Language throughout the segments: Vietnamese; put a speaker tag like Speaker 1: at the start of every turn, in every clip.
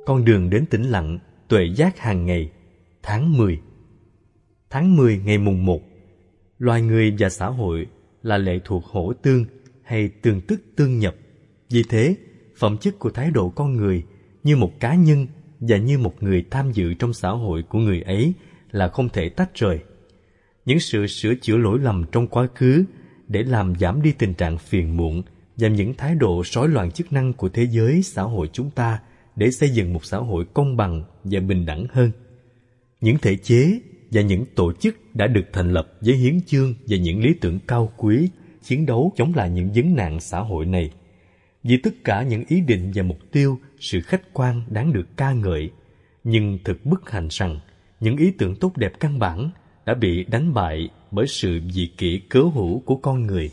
Speaker 1: Con đường đến tĩnh lặng, tuệ giác hàng ngày. Tháng 10. Tháng 10 ngày mùng 1. Loài người và xã hội là lệ thuộc hỗ tương hay tương tức tương nhập. Vì thế, phẩm chất của thái độ con người như một cá nhân và như một người tham dự trong xã hội của người ấy là không thể tách rời. Những sự sửa chữa lỗi lầm trong quá khứ để làm giảm đi tình trạng phiền muộn và những thái độ rối loạn chức năng của thế giới xã hội chúng ta để xây dựng một xã hội công bằng và bình đẳng hơn. Những thể chế và những tổ chức đã được thành lập với hiến chương và những lý tưởng cao quý chiến đấu chống lại những vấn nạn xã hội này. Vì tất cả những ý định và mục tiêu, sự khách quan đáng được ca ngợi, nhưng thực bất hạnh rằng những ý tưởng tốt đẹp căn bản đã bị đánh bại bởi sự dị kỷ cớ hữu của con người.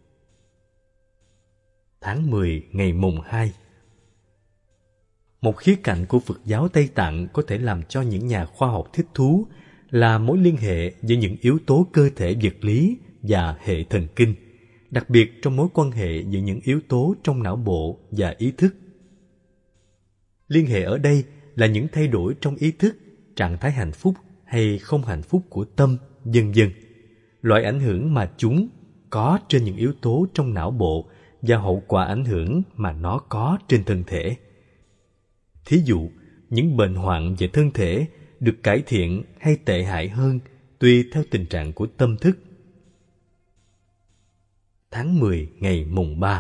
Speaker 1: Tháng 10 ngày mùng 2. Một khía cạnh của Phật giáo Tây Tạng có thể làm cho những nhà khoa học thích thú là mối liên hệ giữa những yếu tố cơ thể vật lý và hệ thần kinh, đặc biệt trong mối quan hệ giữa những yếu tố trong não bộ và ý thức. Liên hệ ở đây là những thay đổi trong ý thức, trạng thái hạnh phúc hay không hạnh phúc của tâm, vân vân. Loại ảnh hưởng mà chúng có trên những yếu tố trong não bộ và hậu quả ảnh hưởng mà nó có trên thân thể. Thí dụ, những bệnh hoạn về thân thể được cải thiện hay tệ hại hơn tùy theo tình trạng của tâm thức. Tháng 10 ngày mùng 3.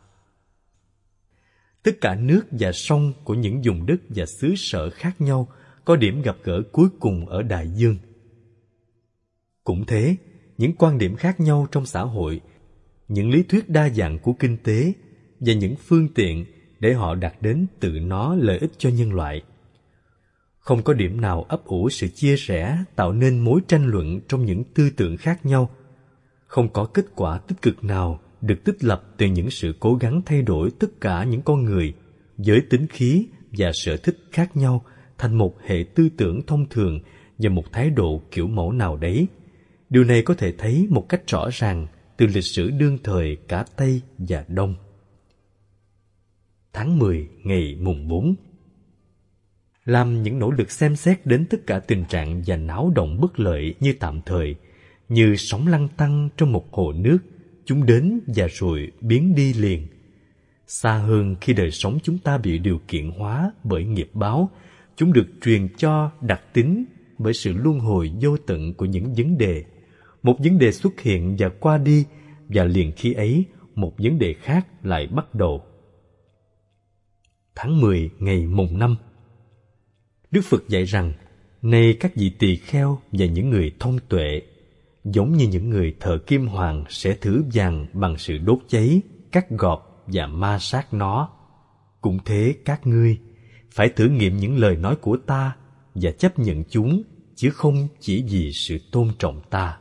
Speaker 1: Tất cả nước và sông của những vùng đất và xứ sở khác nhau có điểm gặp gỡ cuối cùng ở đại dương. Cũng thế, những quan điểm khác nhau trong xã hội, những lý thuyết đa dạng của kinh tế và những phương tiện để họ đạt đến tự nó lợi ích cho nhân loại. Không có điểm nào ấp ủ sự chia rẽ tạo nên mối tranh luận trong những tư tưởng khác nhau. Không có kết quả tích cực nào được tích lập từ những sự cố gắng thay đổi tất cả những con người với tính khí và sở thích khác nhau thành một hệ tư tưởng thông thường và một thái độ kiểu mẫu nào đấy. Điều này có thể thấy một cách rõ ràng từ lịch sử đương thời cả Tây và Đông. Tháng 10 ngày mùng 4. Làm những nỗ lực xem xét đến tất cả tình trạng và náo động bất lợi như tạm thời, như sóng lăn tăn trong một hồ nước, chúng đến và rồi biến đi liền. Xa hơn khi đời sống chúng ta bị điều kiện hóa bởi nghiệp báo, chúng được truyền cho đặc tính bởi sự luân hồi vô tận của những vấn đề. Một vấn đề xuất hiện và qua đi, và liền khi ấy, một vấn đề khác lại bắt đầu. Tháng 10 ngày mùng 5. Đức Phật dạy rằng, này các vị tỳ kheo và những người thông tuệ, giống như những người thợ kim hoàng sẽ thử vàng bằng sự đốt cháy, cắt gọt và ma sát nó. Cũng thế các ngươi, phải thử nghiệm những lời nói của ta và chấp nhận chúng, chứ không chỉ vì sự tôn trọng ta.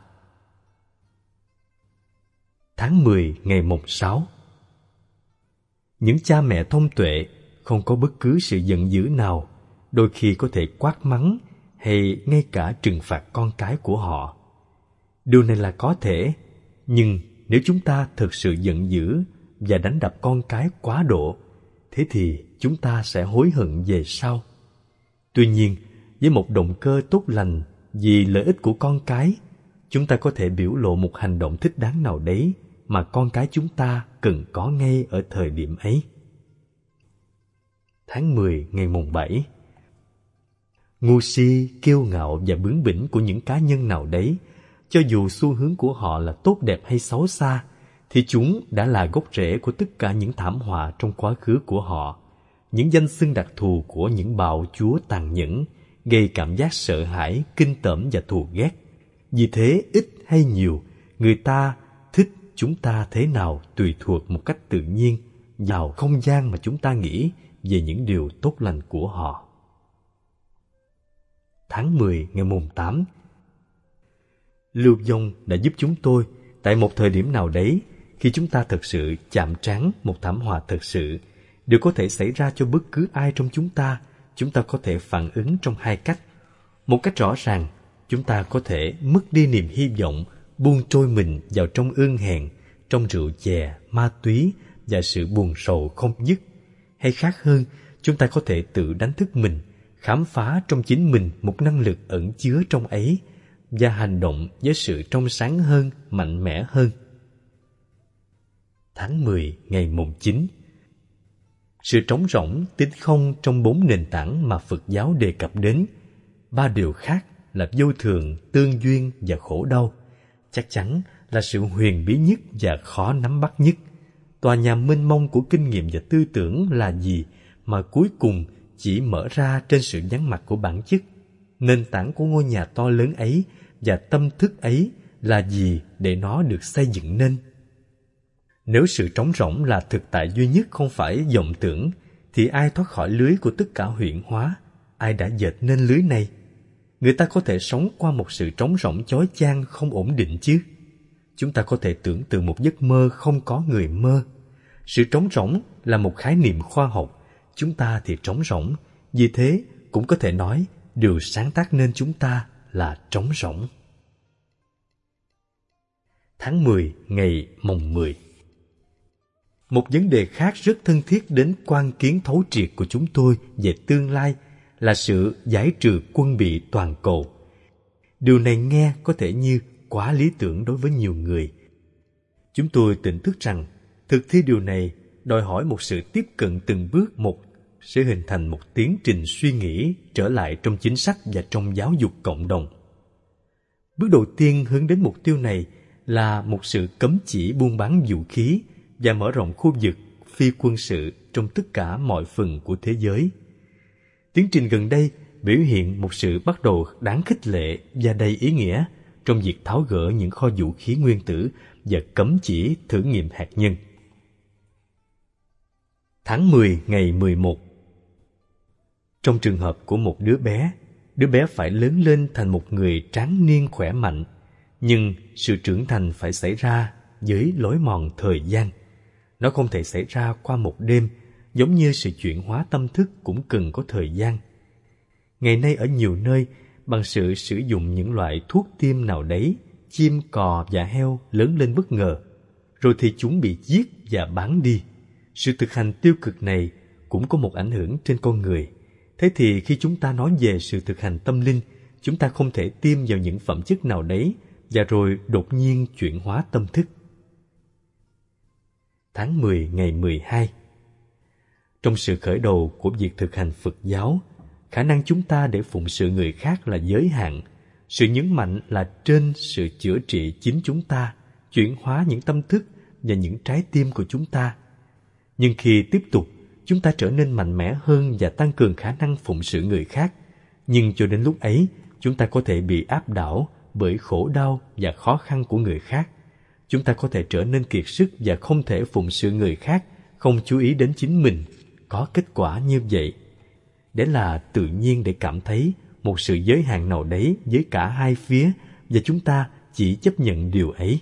Speaker 1: Tháng 10 ngày mùng 6. Những cha mẹ thông tuệ không có bất cứ sự giận dữ nào, đôi khi có thể quát mắng hay ngay cả trừng phạt con cái của họ. Điều này là có thể, nhưng nếu chúng ta thực sự giận dữ và đánh đập con cái quá độ, thế thì chúng ta sẽ hối hận về sau. Tuy nhiên, với một động cơ tốt lành vì lợi ích của con cái, chúng ta có thể biểu lộ một hành động thích đáng nào đấy mà con cái chúng ta cần có ngay ở thời điểm ấy. Tháng 10 ngày mùng 7. Ngu si, kiêu ngạo và bướng bỉnh của những cá nhân nào đấy, cho dù xu hướng của họ là tốt đẹp hay xấu xa, thì chúng đã là gốc rễ của tất cả những thảm họa trong quá khứ của họ, những danh xưng đặc thù của những bạo chúa tàn nhẫn, gây cảm giác sợ hãi, kinh tởm và thù ghét. Vì thế, ít hay nhiều, người ta thích chúng ta thế nào tùy thuộc một cách tự nhiên vào không gian mà chúng ta nghĩ về những điều tốt lành của họ. Tháng 10 ngày mùng 8. Lưu Vong đã giúp chúng tôi tại một thời điểm nào đấy, khi chúng ta thực sự chạm trán một thảm họa thực sự. Điều có thể xảy ra cho bất cứ ai trong chúng ta có thể phản ứng trong hai cách. Một cách rõ ràng, chúng ta có thể mất đi niềm hy vọng, buông trôi mình vào trong ương hèn, trong rượu chè, ma túy và sự buồn sầu không dứt. Hay khác hơn, chúng ta có thể tự đánh thức mình, khám phá trong chính mình một năng lực ẩn chứa trong ấy và hành động với sự trong sáng hơn, mạnh mẽ hơn. Tháng 10 ngày mùng 9. Sự trống rỗng, tính không trong 4 nền tảng mà Phật giáo đề cập đến, 3 điều khác là vô thường, tương duyên và khổ đau, chắc chắn là sự huyền bí nhất và khó nắm bắt nhất. Tòa nhà mênh mông của kinh nghiệm và tư tưởng là gì mà cuối cùng chỉ mở ra trên sự vắng mặt của bản chất? Nền tảng của ngôi nhà to lớn ấy và tâm thức ấy là gì để nó được xây dựng nên? Nếu sự trống rỗng là thực tại duy nhất không phải vọng tưởng, thì ai thoát khỏi lưới của tất cả huyễn hóa? Ai đã dệt nên lưới này? Người ta có thể sống qua một sự trống rỗng chói chang không ổn định chứ? Chúng ta có thể tưởng tượng một giấc mơ không có người mơ. Sự trống rỗng là một khái niệm khoa học, chúng ta thì trống rỗng, vì thế cũng có thể nói điều sáng tác nên chúng ta là trống rỗng. Tháng 10 ngày mồng 10. Một vấn đề khác rất thân thiết đến quan kiến thấu triệt của chúng tôi về tương lai là sự giải trừ quân bị toàn cầu. Điều này nghe có thể như quá lý tưởng đối với nhiều người. Chúng tôi tỉnh thức rằng thực thi điều này đòi hỏi một sự tiếp cận từng bước một, sẽ hình thành một tiến trình suy nghĩ trở lại trong chính sách và trong giáo dục cộng đồng. Bước đầu tiên hướng đến mục tiêu này là một sự cấm chỉ buôn bán vũ khí và mở rộng khu vực phi quân sự trong tất cả mọi phần của thế giới. Tiến trình gần đây biểu hiện một sự bắt đầu đáng khích lệ và đầy ý nghĩa trong việc tháo gỡ những kho vũ khí nguyên tử và cấm chỉ thử nghiệm hạt nhân. Tháng 10 ngày 11. Trong trường hợp của một đứa bé phải lớn lên thành một người tráng niên khỏe mạnh, nhưng sự trưởng thành phải xảy ra với lối mòn thời gian. Nó không thể xảy ra qua một đêm, giống như sự chuyển hóa tâm thức cũng cần có thời gian. Ngày nay ở nhiều nơi, bằng sự sử dụng những loại thuốc tiêm nào đấy, chim, cò và heo lớn lên bất ngờ, rồi thì chúng bị giết và bán đi. Sự thực hành tiêu cực này cũng có một ảnh hưởng trên con người. Thế thì khi chúng ta nói về sự thực hành tâm linh, chúng ta không thể tiêm vào những phẩm chất nào đấy và rồi đột nhiên chuyển hóa tâm thức. Tháng 10 ngày 12. Trong sự khởi đầu của việc thực hành Phật giáo, khả năng chúng ta để phụng sự người khác là giới hạn. Sự nhấn mạnh là trên sự chữa trị chính chúng ta, chuyển hóa những tâm thức và những trái tim của chúng ta. Nhưng khi tiếp tục, chúng ta trở nên mạnh mẽ hơn và tăng cường khả năng phụng sự người khác. Nhưng cho đến lúc ấy, chúng ta có thể bị áp đảo bởi khổ đau và khó khăn của người khác. Chúng ta có thể trở nên kiệt sức và không thể phụng sự người khác, không chú ý đến chính mình. Có kết quả như vậy. Đấy là tự nhiên để cảm thấy một sự giới hạn nào đấy với cả hai phía và chúng ta chỉ chấp nhận điều ấy.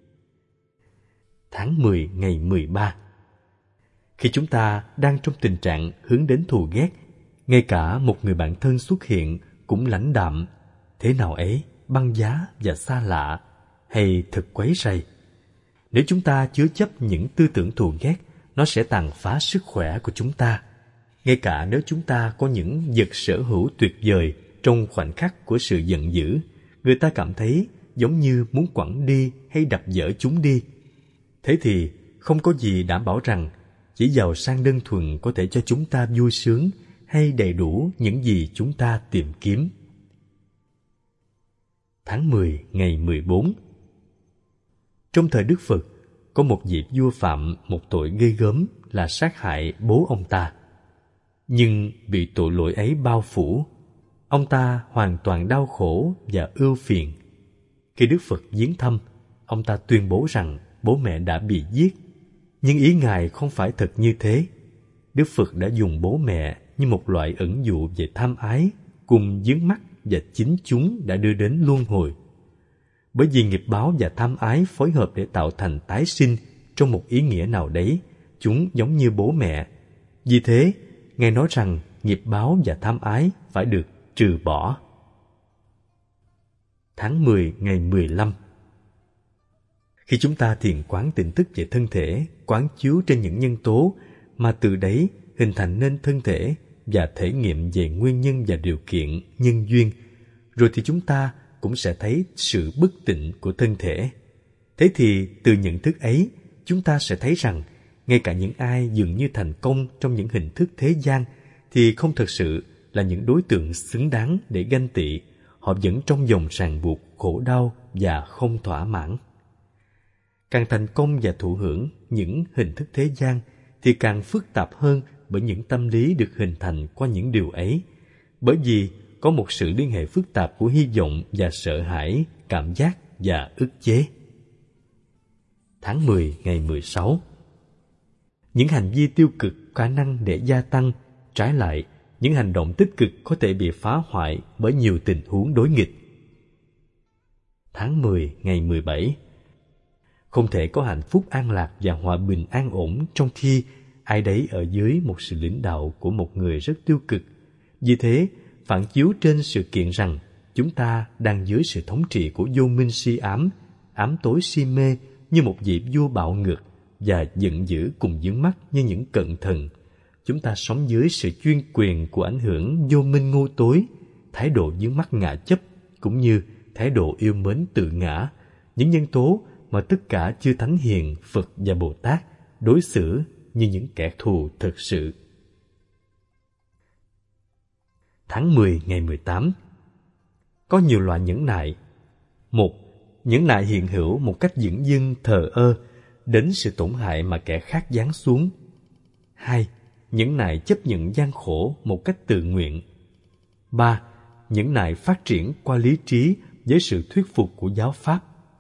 Speaker 1: Tháng 10 ngày 13. Khi chúng ta đang trong tình trạng hướng đến thù ghét, ngay cả một người bạn thân xuất hiện cũng lãnh đạm, thế nào ấy, băng giá và xa lạ, hay thật quấy rầy. Nếu chúng ta chứa chấp những tư tưởng thù ghét, nó sẽ tàn phá sức khỏe của chúng ta. Ngay cả nếu chúng ta có những vật sở hữu tuyệt vời trong khoảnh khắc của sự giận dữ, người ta cảm thấy giống như muốn quẳng đi hay đập vỡ chúng đi. Thế thì không có gì đảm bảo rằng chỉ giàu sang đơn thuần có thể cho chúng ta vui sướng hay đầy đủ những gì chúng ta tìm kiếm. Tháng 10 ngày 14. Trong thời Đức Phật, có một vị vua phạm một tội ghê gớm là sát hại bố ông ta. Nhưng bị tội lỗi ấy bao phủ, ông ta hoàn toàn đau khổ và ưu phiền. Khi Đức Phật viếng thăm, ông ta tuyên bố rằng bố mẹ đã bị giết. Nhưng ý Ngài không phải thật như thế. Đức Phật đã dùng bố mẹ như một loại ẩn dụ về tham ái, cùng vướng mắc và chính chúng đã đưa đến luân hồi. Bởi vì nghiệp báo và tham ái phối hợp để tạo thành tái sinh trong một ý nghĩa nào đấy, chúng giống như bố mẹ. Vì thế, Ngài nói rằng nghiệp báo và tham ái phải được trừ bỏ. Tháng 10 ngày 15. Khi chúng ta thiền quán tỉnh thức về thân thể, quán chiếu trên những nhân tố mà từ đấy hình thành nên thân thể và thể nghiệm về nguyên nhân và điều kiện nhân duyên, rồi thì chúng ta cũng sẽ thấy sự bất tịnh của thân thể. Thế thì từ nhận thức ấy, chúng ta sẽ thấy rằng ngay cả những ai dường như thành công trong những hình thức thế gian thì không thực sự là những đối tượng xứng đáng để ganh tị. Họ vẫn trong vòng ràng buộc, khổ đau và không thỏa mãn. Càng thành công và thụ hưởng những hình thức thế gian thì càng phức tạp hơn bởi những tâm lý được hình thành qua những điều ấy. Bởi vì có một sự liên hệ phức tạp của hy vọng và sợ hãi, cảm giác và ức chế. Tháng 10 ngày 16. Những hành vi tiêu cực có khả năng để gia tăng, trái lại, những hành động tích cực có thể bị phá hoại bởi nhiều tình huống đối nghịch. Tháng 10 ngày 17. Không thể có hạnh phúc an lạc và hòa bình an ổn trong khi ai đấy ở dưới một sự lãnh đạo của một người rất tiêu cực. Vì thế, phản chiếu trên sự kiện rằng chúng ta đang dưới sự thống trị của vô minh si ám, ám tối si mê như một vị vua bạo ngược và giận dữ cùng vướng mắc như những cận thần. Chúng ta sống dưới sự chuyên quyền của ảnh hưởng vô minh ngu tối, thái độ vướng mắc ngã chấp cũng như thái độ yêu mến tự ngã, những nhân tố mà tất cả chư thánh hiền, Phật và Bồ Tát đối xử như những kẻ thù thực sự. Tháng 10 ngày 18. Có nhiều loại nhẫn nại. 1. Nhẫn nại hiện hữu một cách dửng dưng thờ ơ đến sự tổn hại mà kẻ khác giáng xuống. 2. Nhẫn nại chấp nhận gian khổ một cách tự nguyện. 3. Nhẫn nại phát triển qua lý trí với sự thuyết phục của giáo pháp.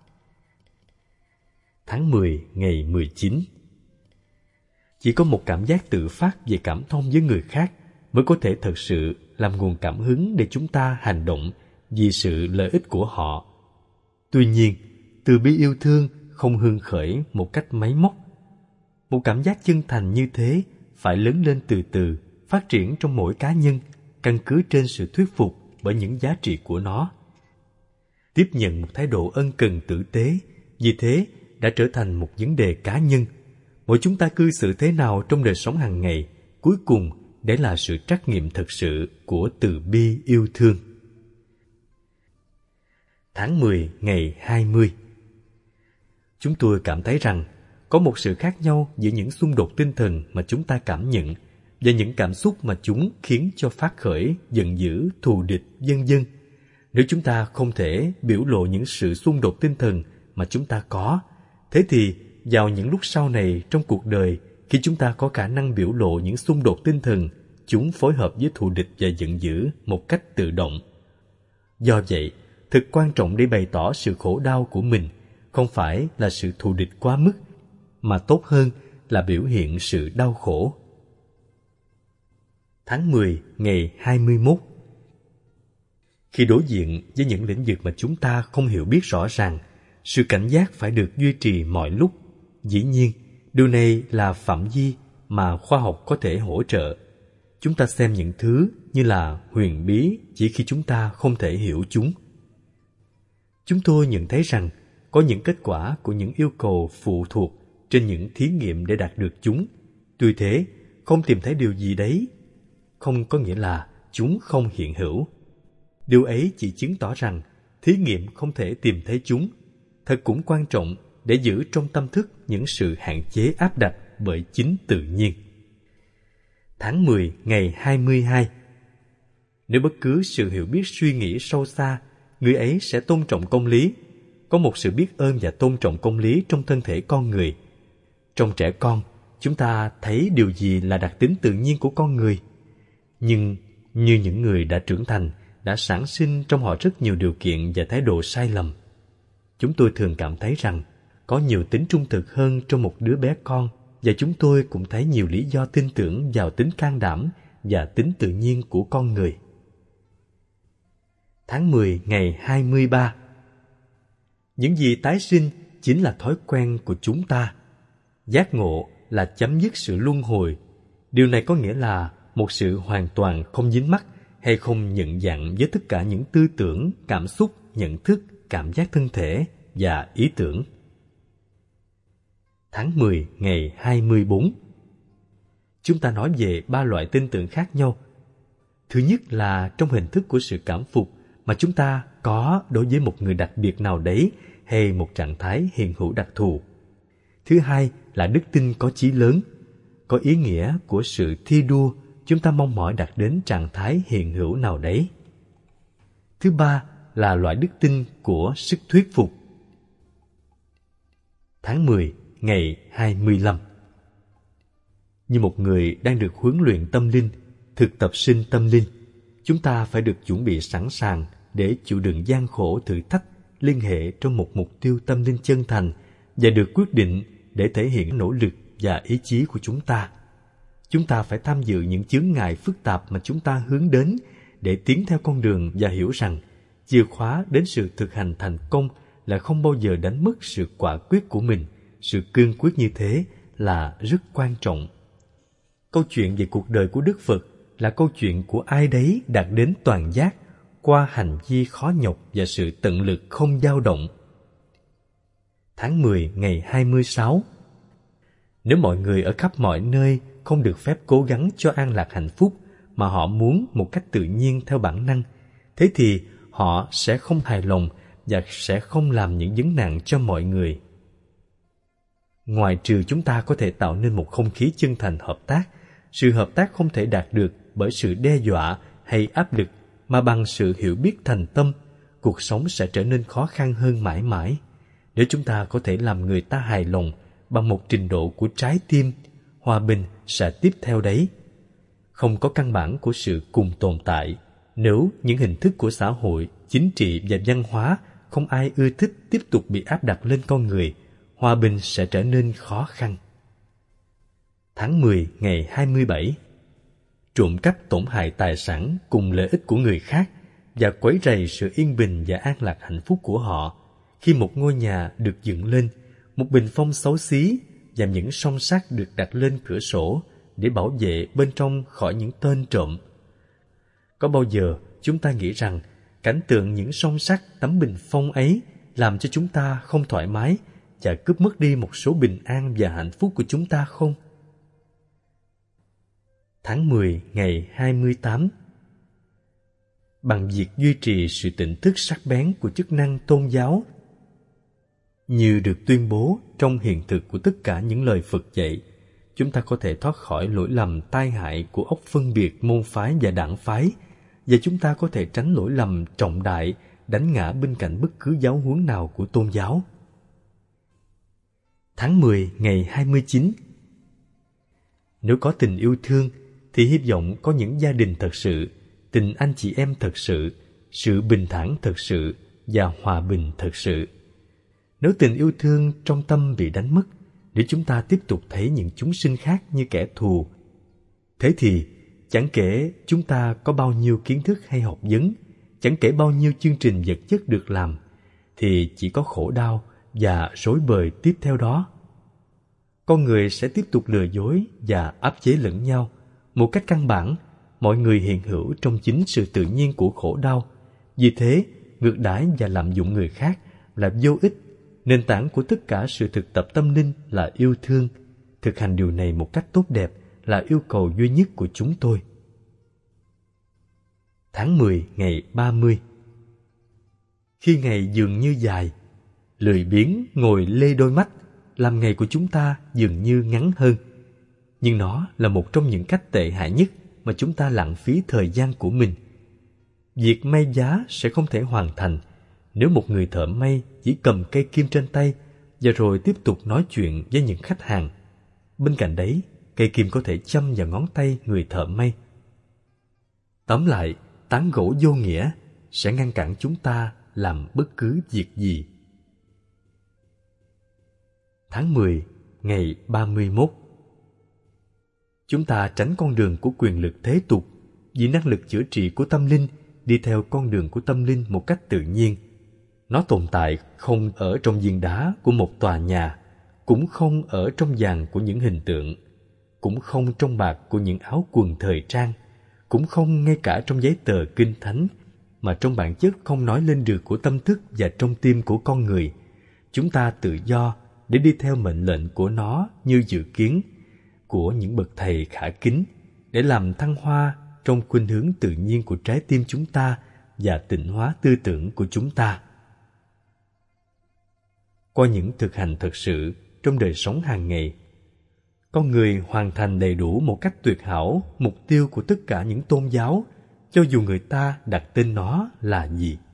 Speaker 1: Tháng 10 ngày 19. Chỉ có một cảm giác tự phát về cảm thông với người khác mới có thể thật sự làm nguồn cảm hứng để chúng ta hành động vì sự lợi ích của họ. Tuy nhiên, từ bi yêu thương không hưng khởi một cách máy móc. Một cảm giác chân thành như thế phải lớn lên từ từ, phát triển trong mỗi cá nhân, căn cứ trên sự thuyết phục bởi những giá trị của nó. Tiếp nhận một thái độ ân cần tử tế, vì thế đã trở thành một vấn đề cá nhân. Mỗi chúng ta cư xử thế nào trong đời sống hàng ngày, cuối cùng để là sự trắc nghiệm thực sự của từ bi yêu thương. Tháng 10 ngày 20. Chúng tôi cảm thấy rằng có một sự khác nhau giữa những xung đột tinh thần mà chúng ta cảm nhận và những cảm xúc mà chúng khiến cho phát khởi, giận dữ, thù địch, vân vân. Nếu chúng ta không thể biểu lộ những sự xung đột tinh thần mà chúng ta có, thế thì vào những lúc sau này trong cuộc đời, khi chúng ta có khả năng biểu lộ những xung đột tinh thần, chúng phối hợp với thù địch và giận dữ một cách tự động. Do vậy, thực quan trọng để bày tỏ sự khổ đau của mình không phải là sự thù địch quá mức, mà tốt hơn là biểu hiện sự đau khổ. Tháng 10 ngày 21. Khi đối diện với những lĩnh vực mà chúng ta không hiểu biết rõ ràng, sự cảnh giác phải được duy trì mọi lúc. Dĩ nhiên, điều này là phạm vi mà khoa học có thể hỗ trợ. Chúng ta xem những thứ như là huyền bí chỉ khi chúng ta không thể hiểu chúng. Chúng tôi nhận thấy rằng có những kết quả của những yêu cầu phụ thuộc trên những thí nghiệm để đạt được chúng. Tuy thế, không tìm thấy điều gì đấy không có nghĩa là chúng không hiện hữu. Điều ấy chỉ chứng tỏ rằng thí nghiệm không thể tìm thấy chúng. Thật cũng quan trọng để giữ trong tâm thức những sự hạn chế áp đặt bởi chính tự nhiên. Tháng 10 ngày 22. Nếu bất cứ sự hiểu biết suy nghĩ sâu xa, người ấy sẽ tôn trọng công lý. Có một sự biết ơn và tôn trọng công lý trong thân thể con người. Trong trẻ con, chúng ta thấy điều gì là đặc tính tự nhiên của con người. Nhưng như những người đã trưởng thành, đã sản sinh trong họ rất nhiều điều kiện và thái độ sai lầm. Chúng tôi thường cảm thấy rằng có nhiều tính trung thực hơn trong một đứa bé con, và chúng tôi cũng thấy nhiều lý do tin tưởng vào tính can đảm và tính tự nhiên của con người. Tháng 10 ngày 23. Những gì tái sinh chính là thói quen của chúng ta. Giác ngộ là chấm dứt sự luân hồi. Điều này có nghĩa là một sự hoàn toàn không dính mắc hay không nhận dạng với tất cả những tư tưởng, cảm xúc, nhận thức, cảm giác thân thể và ý tưởng. Tháng 10 ngày 24. chúng ta nói về 3 loại tin tưởng khác nhau. Thứ nhất là trong hình thức của sự cảm phục mà chúng ta có đối với một người đặc biệt nào đấy hay một trạng thái hiện hữu đặc thù. Thứ hai là đức tin có chí lớn, có ý nghĩa của sự thi đua, chúng ta mong mỏi đạt đến trạng thái hiện hữu nào đấy. Thứ ba là loại đức tin của sức thuyết phục. Tháng 10, ngày 25. Như một người đang được huấn luyện tâm linh, thực tập sinh tâm linh, chúng ta phải được chuẩn bị sẵn sàng để chịu đựng gian khổ thử thách liên hệ trong một mục tiêu tâm linh chân thành và được quyết định để thể hiện nỗ lực và ý chí của chúng ta. Chúng ta phải tham dự những chướng ngại phức tạp mà chúng ta hướng đến để tiến theo con đường và hiểu rằng chìa khóa đến sự thực hành thành công là không bao giờ đánh mất sự quả quyết của mình. Sự cương quyết như thế là rất quan trọng. Câu chuyện về cuộc đời của Đức Phật là câu chuyện của ai đấy đạt đến toàn giác qua hành vi khó nhọc và sự tận lực không dao động. Tháng 10, ngày 26. Nếu mọi người ở khắp mọi nơi không được phép cố gắng cho an lạc hạnh phúc mà họ muốn một cách tự nhiên theo bản năng, thế thì họ sẽ không hài lòng và sẽ không làm những vấn nạn cho mọi người. Ngoài trừ chúng ta có thể tạo nên một không khí chân thành hợp tác, sự hợp tác không thể đạt được bởi sự đe dọa hay áp lực, mà bằng sự hiểu biết thành tâm, cuộc sống sẽ trở nên khó khăn hơn mãi mãi. Nếu chúng ta có thể làm người ta hài lòng bằng một trình độ của trái tim, hòa bình sẽ tiếp theo đấy. Không có căn bản của sự cùng tồn tại nếu những hình thức của xã hội, chính trị và văn hóa không ai ưa thích tiếp tục bị áp đặt lên con người, hòa bình sẽ trở nên khó khăn. Tháng 10, ngày 27. Trộm cắp tổn hại tài sản cùng lợi ích của người khác và quấy rầy sự yên bình và an lạc hạnh phúc của họ. Khi một ngôi nhà được dựng lên, một bình phong xấu xí và những song sắt được đặt lên cửa sổ để bảo vệ bên trong khỏi những tên trộm. Có bao giờ chúng ta nghĩ rằng cảnh tượng những song sắt tấm bình phong ấy làm cho chúng ta không thoải mái và cướp mất đi một số bình an và hạnh phúc của chúng ta không? Tháng 10, ngày 28. Bằng việc duy trì sự tỉnh thức sắc bén của chức năng tôn giáo, như được tuyên bố trong hiện thực của tất cả những lời Phật dạy, chúng ta có thể thoát khỏi lỗi lầm tai hại của óc phân biệt môn phái và đảng phái, và chúng ta có thể tránh lỗi lầm trọng đại đánh ngã bên cạnh bất cứ giáo huấn nào của tôn giáo. Tháng 10, ngày 29. Nếu có tình yêu thương, thì hy vọng có những gia đình thật sự, tình anh chị em thật sự bình thản thật sự và hòa bình thật sự. Nếu tình yêu thương trong tâm bị đánh mất, để chúng ta tiếp tục thấy những chúng sinh khác như kẻ thù, thế thì chẳng kể chúng ta có bao nhiêu kiến thức hay học vấn, chẳng kể bao nhiêu chương trình vật chất được làm, thì chỉ có khổ đau và rối bời tiếp theo đó. Con người sẽ tiếp tục lừa dối và áp chế lẫn nhau. Một cách căn bản, mọi người hiện hữu trong chính sự tự nhiên của khổ đau. Vì thế, ngược đãi và lạm dụng người khác là vô ích. Nền tảng của tất cả sự thực tập tâm linh là yêu thương. Thực hành điều này một cách tốt đẹp là yêu cầu duy nhất của chúng tôi. Tháng 10, ngày 30. Khi ngày dường như dài, lười biếng ngồi lê đôi mắt làm ngày của chúng ta dường như ngắn hơn. Nhưng nó là một trong những cách tệ hại nhất mà chúng ta lãng phí thời gian của mình. Việc may giá sẽ không thể hoàn thành nếu một người thợ may chỉ cầm cây kim trên tay và rồi tiếp tục nói chuyện với những khách hàng. Bên cạnh đấy, cây kim có thể châm vào ngón tay người thợ may. Tóm lại, tán gẫu vô nghĩa sẽ ngăn cản chúng ta làm bất cứ việc gì. Tháng 10, ngày 31. Chúng ta tránh con đường của quyền lực thế tục vì năng lực chữa trị của tâm linh đi theo con đường của tâm linh một cách tự nhiên. Nó tồn tại không ở trong viên đá của một tòa nhà, cũng không ở trong vàng của những hình tượng, cũng không trong bạc của những áo quần thời trang, cũng không ngay cả trong giấy tờ kinh thánh, mà trong bản chất không nói lên được của tâm thức và trong tim của con người. Chúng ta tự do để đi theo mệnh lệnh của nó như dự kiến, của những bậc thầy khả kính để làm thăng hoa trong khuynh hướng tự nhiên của trái tim chúng ta và tịnh hóa tư tưởng của chúng ta. Qua những thực hành thật sự trong đời sống hàng ngày, con người hoàn thành đầy đủ một cách tuyệt hảo mục tiêu của tất cả những tôn giáo, cho dù người ta đặt tên nó là gì.